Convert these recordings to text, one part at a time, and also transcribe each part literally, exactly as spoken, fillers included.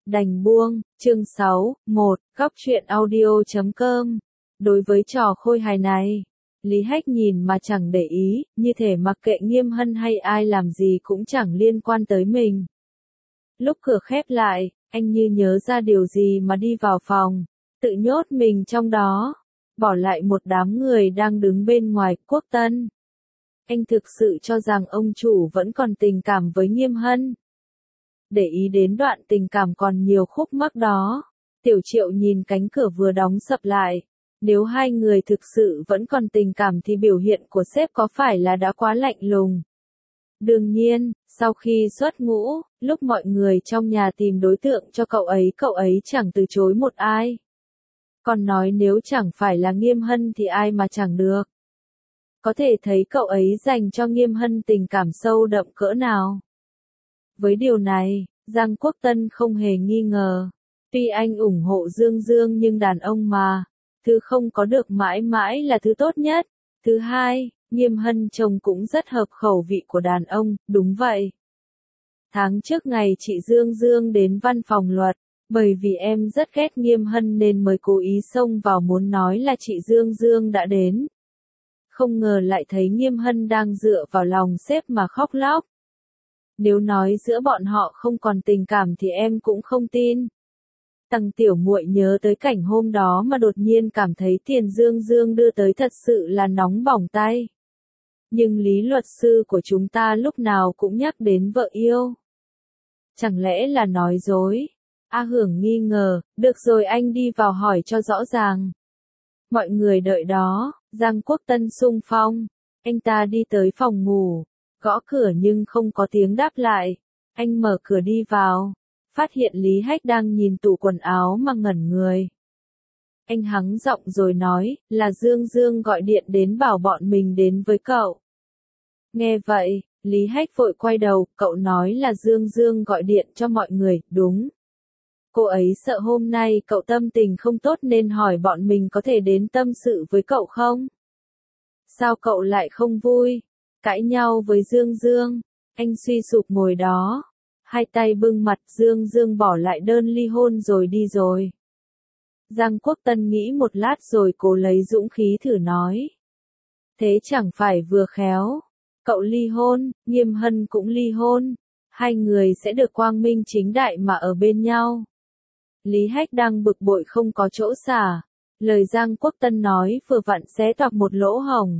Đành buông, chương sáu, một, góc truyện audio chấm com. Đối với trò khôi hài này, Lý Hách nhìn mà chẳng để ý, như thể mặc kệ Nghiêm Hân hay ai làm gì cũng chẳng liên quan tới mình. Lúc cửa khép lại, anh như nhớ ra điều gì mà đi vào phòng, tự nhốt mình trong đó, bỏ lại một đám người đang đứng bên ngoài. Quốc Tân. Anh thực sự cho rằng ông chủ vẫn còn tình cảm với Nghiêm Hân. Để ý đến đoạn tình cảm còn nhiều khúc mắc đó, Tiểu Triệu nhìn cánh cửa vừa đóng sập lại. Nếu hai người thực sự vẫn còn tình cảm thì biểu hiện của sếp có phải là đã quá lạnh lùng? Đương nhiên, sau khi xuất ngũ, lúc mọi người trong nhà tìm đối tượng cho cậu ấy, cậu ấy chẳng từ chối một ai. Còn nói nếu chẳng phải là Nghiêm Hân thì ai mà chẳng được. Có thể thấy cậu ấy dành cho Nghiêm Hân tình cảm sâu đậm cỡ nào. Với điều này, Giang Quốc Tân không hề nghi ngờ. Tuy anh ủng hộ Dương Dương nhưng đàn ông mà, thứ không có được mãi mãi là thứ tốt nhất. Thứ hai, Nghiêm Hân trông cũng rất hợp khẩu vị của đàn ông, đúng vậy. Tháng trước ngày chị Dương Dương đến văn phòng luật, bởi vì em rất ghét Nghiêm Hân nên mới cố ý xông vào muốn nói là chị Dương Dương đã đến. Không ngờ lại thấy Nghiêm Hân đang dựa vào lòng sếp mà khóc lóc. Nếu nói giữa bọn họ không còn tình cảm thì em cũng không tin. Tằng tiểu muội nhớ tới cảnh hôm đó mà đột nhiên cảm thấy tiền Dương Dương đưa tới thật sự là nóng bỏng tay. Nhưng lý luật sư của chúng ta lúc nào cũng nhắc đến vợ yêu. Chẳng lẽ là nói dối? A Hưởng nghi ngờ, được rồi anh đi vào hỏi cho rõ ràng. Mọi người đợi đó, Giang Quốc Tân xung phong. Anh ta đi tới phòng ngủ, gõ cửa nhưng không có tiếng đáp lại. Anh mở cửa đi vào, phát hiện Lý Hách đang nhìn tủ quần áo mà ngẩn người. Anh hắng giọng rồi nói, là Dương Dương gọi điện đến bảo bọn mình đến với cậu. Nghe vậy, Lý Hách vội quay đầu, cậu nói là Dương Dương gọi điện cho mọi người, đúng. Cô ấy sợ hôm nay cậu tâm tình không tốt nên hỏi bọn mình có thể đến tâm sự với cậu không? Sao cậu lại không vui? Cãi nhau với Dương Dương, anh suy sụp ngồi đó, hai tay bưng mặt. Dương Dương bỏ lại đơn ly hôn rồi đi rồi. Giang Quốc Tân nghĩ một lát rồi cố lấy dũng khí thử nói. Thế chẳng phải vừa khéo, cậu ly hôn, Nghiêm Hân cũng ly hôn, hai người sẽ được quang minh chính đại mà ở bên nhau. Lý Hách đang bực bội không có chỗ xả, lời Giang Quốc Tân nói vừa vặn xé toạc một lỗ hổng.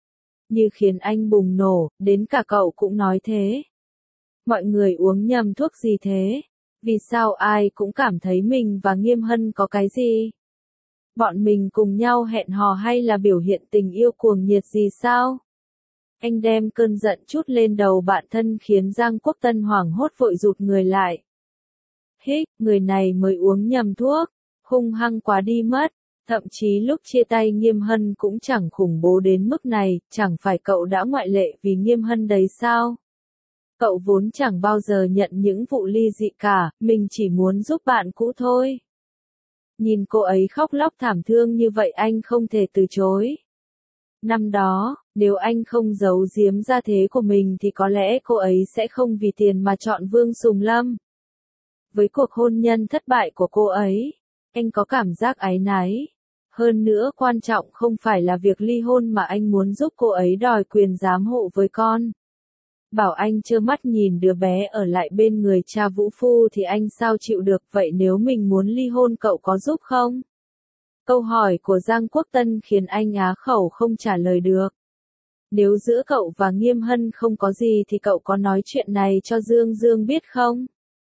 Như khiến anh bùng nổ, đến cả cậu cũng nói thế. Mọi người uống nhầm thuốc gì thế? Vì sao ai cũng cảm thấy mình và Nghiêm Hân có cái gì? Bọn mình cùng nhau hẹn hò hay là biểu hiện tình yêu cuồng nhiệt gì sao? Anh đem cơn giận trút lên đầu bạn thân khiến Giang Quốc Tân hoảng hốt vội rụt người lại. Hích, người này mới uống nhầm thuốc, hung hăng quá đi mất. Thậm chí lúc chia tay Nghiêm Hân cũng chẳng khủng bố đến mức này, chẳng phải cậu đã ngoại lệ vì Nghiêm Hân đấy sao? Cậu vốn chẳng bao giờ nhận những vụ ly dị cả, mình chỉ muốn giúp bạn cũ thôi. Nhìn cô ấy khóc lóc thảm thương như vậy anh không thể từ chối. Năm đó, nếu anh không giấu giếm gia thế của mình thì có lẽ cô ấy sẽ không vì tiền mà chọn Vương Sùng Lâm. Với cuộc hôn nhân thất bại của cô ấy, anh có cảm giác áy náy. Hơn nữa quan trọng không phải là việc ly hôn mà anh muốn giúp cô ấy đòi quyền giám hộ với con. Bảo anh trơ mắt nhìn đứa bé ở lại bên người cha vũ phu thì anh sao chịu được, vậy nếu mình muốn ly hôn cậu có giúp không? Câu hỏi của Giang Quốc Tân khiến anh á khẩu không trả lời được. Nếu giữa cậu và Nghiêm Hân không có gì thì cậu có nói chuyện này cho Dương Dương biết không?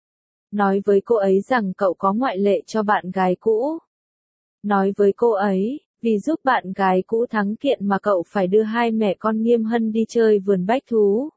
Nói với cô ấy rằng cậu có ngoại lệ cho bạn gái cũ. Nói với cô ấy, vì giúp bạn gái cũ thắng kiện mà cậu phải đưa hai mẹ con Nghiêm Hân đi chơi vườn bách thú.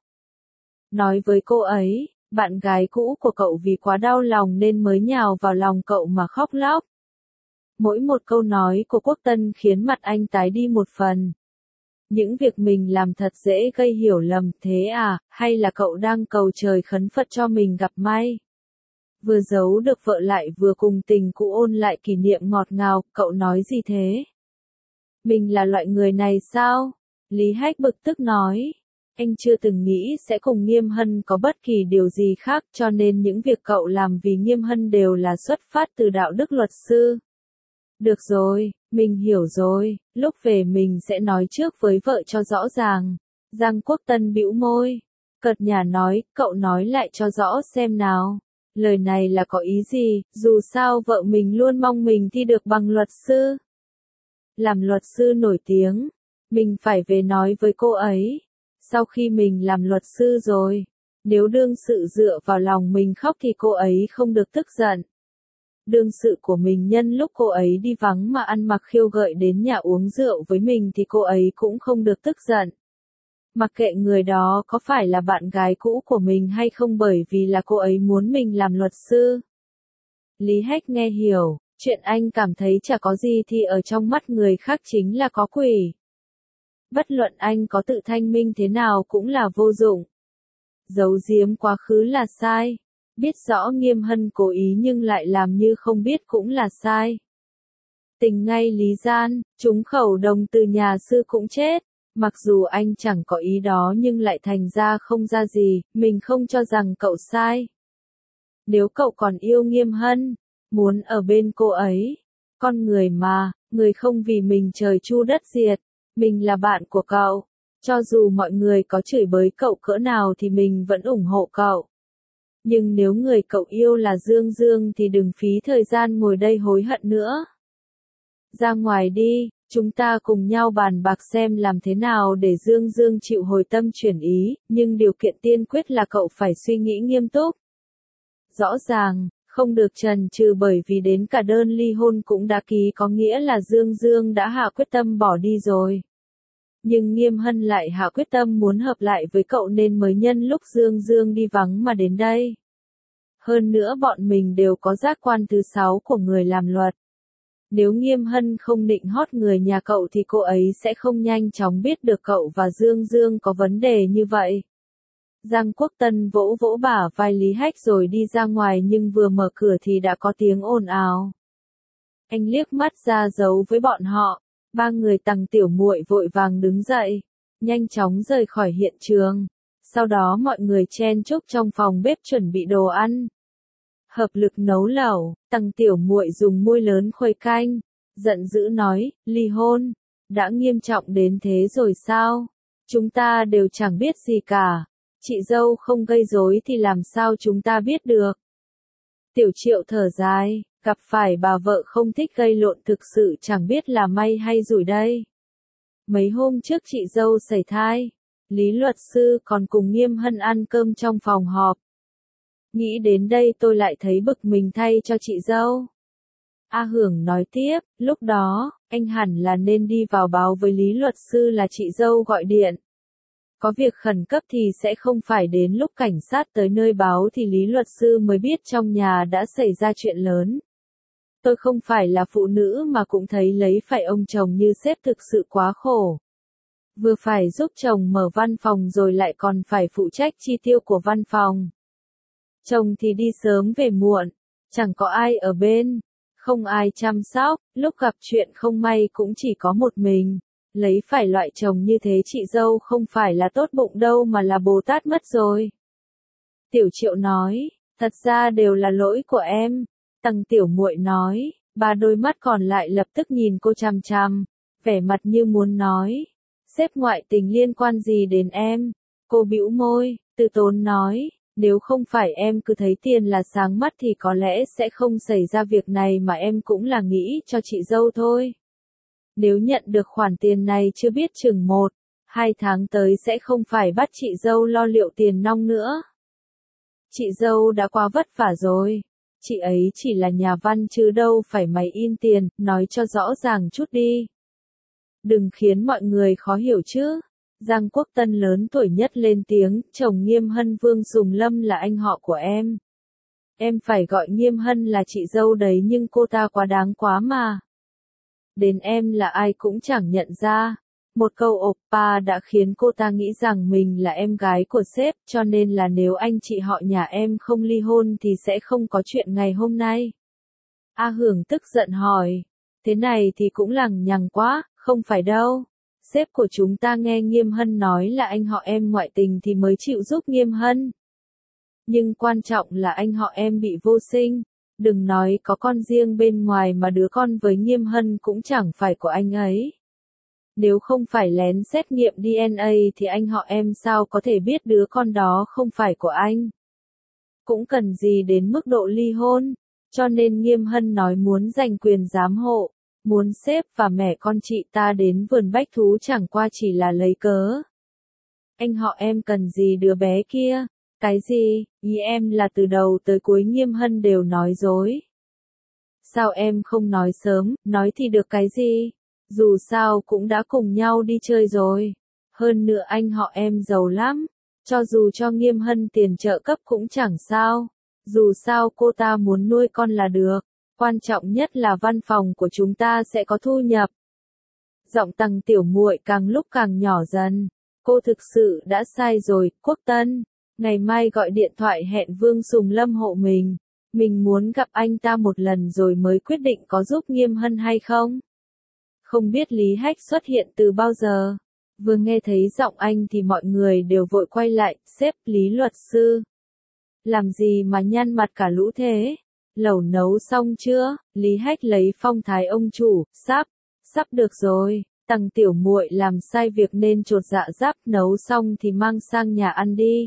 Nói với cô ấy, bạn gái cũ của cậu vì quá đau lòng nên mới nhào vào lòng cậu mà khóc lóc. Mỗi một câu nói của Quốc Tân khiến mặt anh tái đi một phần. Những việc mình làm thật dễ gây hiểu lầm, thế à, hay là cậu đang cầu trời khấn Phật cho mình gặp may? Vừa giấu được vợ lại vừa cùng tình cũ ôn lại kỷ niệm ngọt ngào, cậu nói gì thế? Mình là loại người này sao? Lý Hách bực tức nói. Anh chưa từng nghĩ sẽ cùng Nghiêm Hân có bất kỳ điều gì khác, cho nên những việc cậu làm vì Nghiêm Hân đều là xuất phát từ đạo đức luật sư. Được rồi, mình hiểu rồi, lúc về mình sẽ nói trước với vợ cho rõ ràng. Giang Quốc Tân bĩu môi, cợt nhả nói, cậu nói lại cho rõ xem nào. Lời này là có ý gì, dù sao vợ mình luôn mong mình thi được bằng luật sư. Làm luật sư nổi tiếng, mình phải về nói với cô ấy. Sau khi mình làm luật sư rồi, nếu đương sự dựa vào lòng mình khóc thì cô ấy không được tức giận. Đương sự của mình nhân lúc cô ấy đi vắng mà ăn mặc khiêu gợi đến nhà uống rượu với mình thì cô ấy cũng không được tức giận. Mặc kệ người đó có phải là bạn gái cũ của mình hay không, bởi vì là cô ấy muốn mình làm luật sư. Lý Hách nghe hiểu, chuyện anh cảm thấy chả có gì thì ở trong mắt người khác chính là có quỷ. Bất luận anh có tự thanh minh thế nào cũng là vô dụng. Giấu giếm quá khứ là sai. Biết rõ Nghiêm Hân cố ý nhưng lại làm như không biết cũng là sai. Tình ngay lý gian, trúng khẩu đồng từ nhà sư cũng chết. Mặc dù anh chẳng có ý đó nhưng lại thành ra không ra gì, mình không cho rằng cậu sai. Nếu cậu còn yêu Nghiêm Hân, muốn ở bên cô ấy, con người mà, người không vì mình trời chu đất diệt, mình là bạn của cậu. Cho dù mọi người có chửi bới cậu cỡ nào thì mình vẫn ủng hộ cậu. Nhưng nếu người cậu yêu là Dương Dương thì đừng phí thời gian ngồi đây hối hận nữa. Ra ngoài đi, chúng ta cùng nhau bàn bạc xem làm thế nào để Dương Dương chịu hồi tâm chuyển ý, nhưng điều kiện tiên quyết là cậu phải suy nghĩ nghiêm túc. Rõ ràng, không được chần chừ, bởi vì đến cả đơn ly hôn cũng đã ký có nghĩa là Dương Dương đã hạ quyết tâm bỏ đi rồi. Nhưng Nghiêm Hân lại hạ quyết tâm muốn hợp lại với cậu nên mới nhân lúc Dương Dương đi vắng mà đến đây. Hơn nữa bọn mình đều có giác quan thứ sáu của người làm luật. Nếu Nghiêm Hân không định hót người nhà cậu thì cô ấy sẽ không nhanh chóng biết được cậu và Dương Dương có vấn đề như vậy. Giang Quốc Tân vỗ vỗ bả vai Lý Hách rồi đi ra ngoài, nhưng vừa mở cửa thì đã có tiếng ồn ào. Anh liếc mắt ra dấu với bọn họ. Ba người Tằng Tiểu Muội vội vàng đứng dậy, nhanh chóng rời khỏi hiện trường. Sau đó mọi người chen chúc trong phòng bếp chuẩn bị đồ ăn. Hợp lực nấu lẩu, Tằng Tiểu Muội dùng muôi lớn khuấy canh, giận dữ nói, ly hôn, đã nghiêm trọng đến thế rồi sao? Chúng ta đều chẳng biết gì cả. Chị dâu không gây rối thì làm sao chúng ta biết được? Tiểu Triệu thở dài, gặp phải bà vợ không thích gây lộn thực sự chẳng biết là may hay rủi đây. Mấy hôm trước chị dâu sẩy thai, Lý luật sư còn cùng Nghiêm Hân ăn cơm trong phòng họp. Nghĩ đến đây tôi lại thấy bực mình thay cho chị dâu. A Hưởng nói tiếp, lúc đó, anh hẳn là nên đi vào báo với Lý luật sư là chị dâu gọi điện. Có việc khẩn cấp thì sẽ không phải đến lúc cảnh sát tới nơi báo thì Lý luật sư mới biết trong nhà đã xảy ra chuyện lớn. Tôi không phải là phụ nữ mà cũng thấy lấy phải ông chồng như sếp thực sự quá khổ. Vừa phải giúp chồng mở văn phòng rồi lại còn phải phụ trách chi tiêu của văn phòng. Chồng thì đi sớm về muộn, chẳng có ai ở bên, không ai chăm sóc, lúc gặp chuyện không may cũng chỉ có một mình. Lấy phải loại chồng như thế chị dâu không phải là tốt bụng đâu mà là Bồ Tát mất rồi. Tiểu Triệu nói, thật ra đều là lỗi của em. Tằng Tiểu Muội nói, ba đôi mắt còn lại lập tức nhìn cô chằm chằm, vẻ mặt như muốn nói, sếp ngoại tình liên quan gì đến em? Cô bĩu môi, từ tốn nói, nếu không phải em cứ thấy tiền là sáng mắt thì có lẽ sẽ không xảy ra việc này, mà em cũng là nghĩ cho chị dâu thôi. Nếu nhận được khoản tiền này chưa biết chừng một, hai tháng tới sẽ không phải bắt chị dâu lo liệu tiền nong nữa. Chị dâu đã quá vất vả rồi. Chị ấy chỉ là nhà văn chứ đâu phải máy in tiền, nói cho rõ ràng chút đi. Đừng khiến mọi người khó hiểu chứ. Giang Quốc Tân lớn tuổi nhất lên tiếng, chồng Nghiêm Hân Vương Sùng Lâm là anh họ của em. Em phải gọi Nghiêm Hân là chị dâu đấy, nhưng cô ta quá đáng quá mà. Đến em là ai cũng chẳng nhận ra. Một câu oppa đã khiến cô ta nghĩ rằng mình là em gái của sếp, cho nên là nếu anh chị họ nhà em không ly hôn thì sẽ không có chuyện ngày hôm nay. A Hưởng tức giận hỏi, thế này thì cũng lằng nhằng quá, không phải đâu. Sếp của chúng ta nghe Nghiêm Hân nói là anh họ em ngoại tình thì mới chịu giúp Nghiêm Hân. Nhưng quan trọng là anh họ em bị vô sinh. Đừng nói có con riêng bên ngoài mà đứa con với Nghiêm Hân cũng chẳng phải của anh ấy. Nếu không phải lén xét nghiệm đê en a thì anh họ em sao có thể biết đứa con đó không phải của anh. Cũng cần gì đến mức độ ly hôn. Cho nên Nghiêm Hân nói muốn giành quyền giám hộ. Muốn sếp và mẹ con chị ta đến vườn bách thú chẳng qua chỉ là lấy cớ. Anh họ em cần gì đứa bé kia? Cái gì? Ý em là từ đầu tới cuối Nghiêm Hân đều nói dối. Sao em không nói sớm, nói thì được cái gì? Dù sao cũng đã cùng nhau đi chơi rồi. Hơn nữa anh họ em giàu lắm. Cho dù cho Nghiêm Hân tiền trợ cấp cũng chẳng sao. Dù sao cô ta muốn nuôi con là được. Quan trọng nhất là văn phòng của chúng ta sẽ có thu nhập. Giọng Tằng Tiểu Muội càng lúc càng nhỏ dần. Cô thực sự đã sai rồi, Quốc Tân. Ngày mai gọi điện thoại hẹn Vương Sùng Lâm hộ mình. Mình muốn gặp anh ta một lần rồi mới quyết định có giúp Nghiêm Hân hay không. Không biết Lý Hách xuất hiện từ bao giờ. Vừa nghe thấy giọng anh thì mọi người đều vội quay lại, sếp, Lý luật sư. Làm gì mà nhăn mặt cả lũ thế? Lẩu nấu xong chưa? Lý Hách lấy phong thái ông chủ, sắp, sắp được rồi. Tằng Tiểu Muội làm sai việc nên chột dạ giáp, nấu xong thì mang sang nhà ăn đi.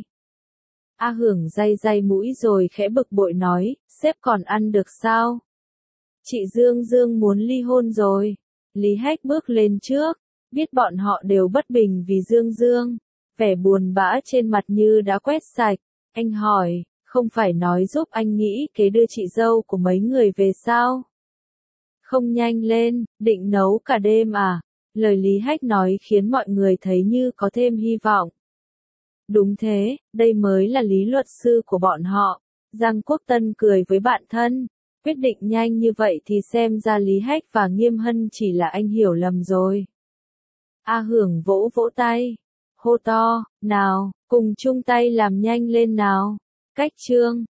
A Hưởng day day mũi rồi khẽ bực bội nói, sếp còn ăn được sao? Chị Dương Dương muốn ly hôn rồi. Lý Hách bước lên trước, biết bọn họ đều bất bình vì Dương Dương. Vẻ buồn bã trên mặt như đã quét sạch. Anh hỏi, không phải nói giúp anh nghĩ kế đưa chị dâu của mấy người về sao? Không nhanh lên, định nấu cả đêm à? Lời Lý Hách nói khiến mọi người thấy như có thêm hy vọng. Đúng thế, đây mới là Lý luật sư của bọn họ. Giang Quốc Tân cười với bạn thân. Quyết định nhanh như vậy thì xem ra Lý Hách và Nghiêm Hân chỉ là anh hiểu lầm rồi. A Hưởng vỗ vỗ tay. Hô to, nào, cùng chung tay làm nhanh lên nào. Cách chương.